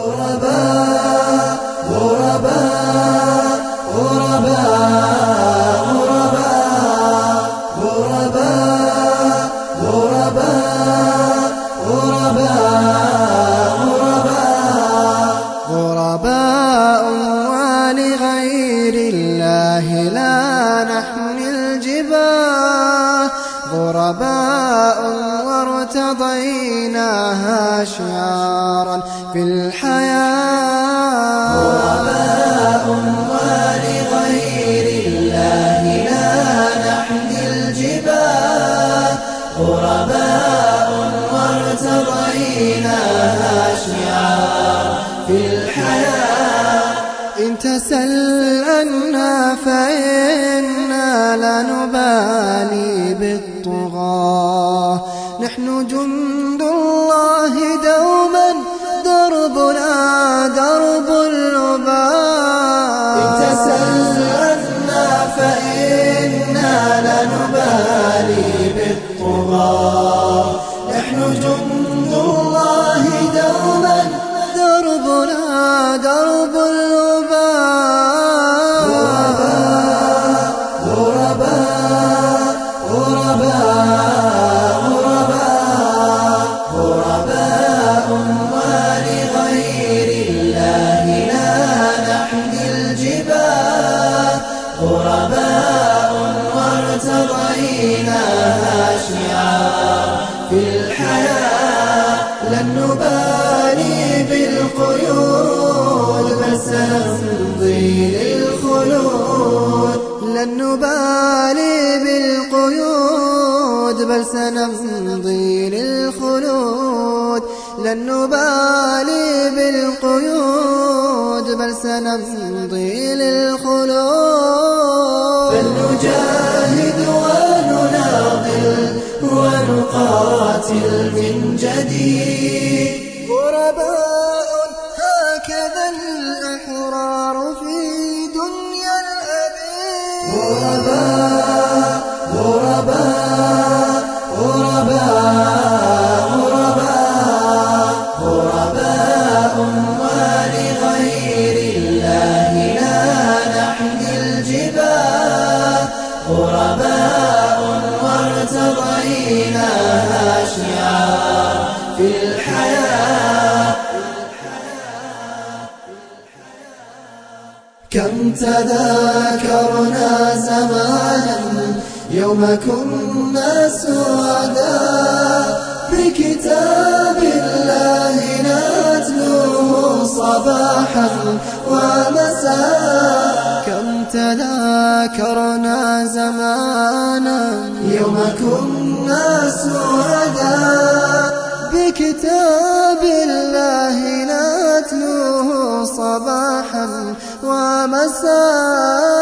غرباء غرباء غرباء غرباء غرباء غرباء غرباء ولغير الله لا نحمل الجباه غرباء وارتضيناها شعارا في الحياة غرباء ولغير الله لا نحمل الجباه غرباء وارتضيناها شعارا في الحياة إن تسللنا فإنا لا نبالي بالطغاة نحن جند الله دوما دربنا درب الأباء إن تسللنا فإنا لا نبالي بالطغاة نحن جند الله دوما دربنا درب الأباء غرباء غرباء غرباء ولغير الله لا نحمل الجباه غرباء وارتضيناها شعارا في الحياة لن نبالي بالقيود بل سنمضي للخلود لن نبالي بالقيود بل سنمضي للخلود لن نبالي بالقيود بل سنمضي للخلود فلنجاهد ونناضل ونقاتل من جديد غرباء هكذا الأحرار في دنيا الأبيد غرباء غرباء غرباء غرباء ولغير الله لا نحمل الجباه غرباء وارتضيناها شعارا في الحياة كم تذاكرنا زمانا يوم كنا سعداء بكتاب الله نتلوه صباحا ومساء كم تذاكرنا زمانا يوم كنا سعداء بكتاب الله نتلوه صباحا ومساء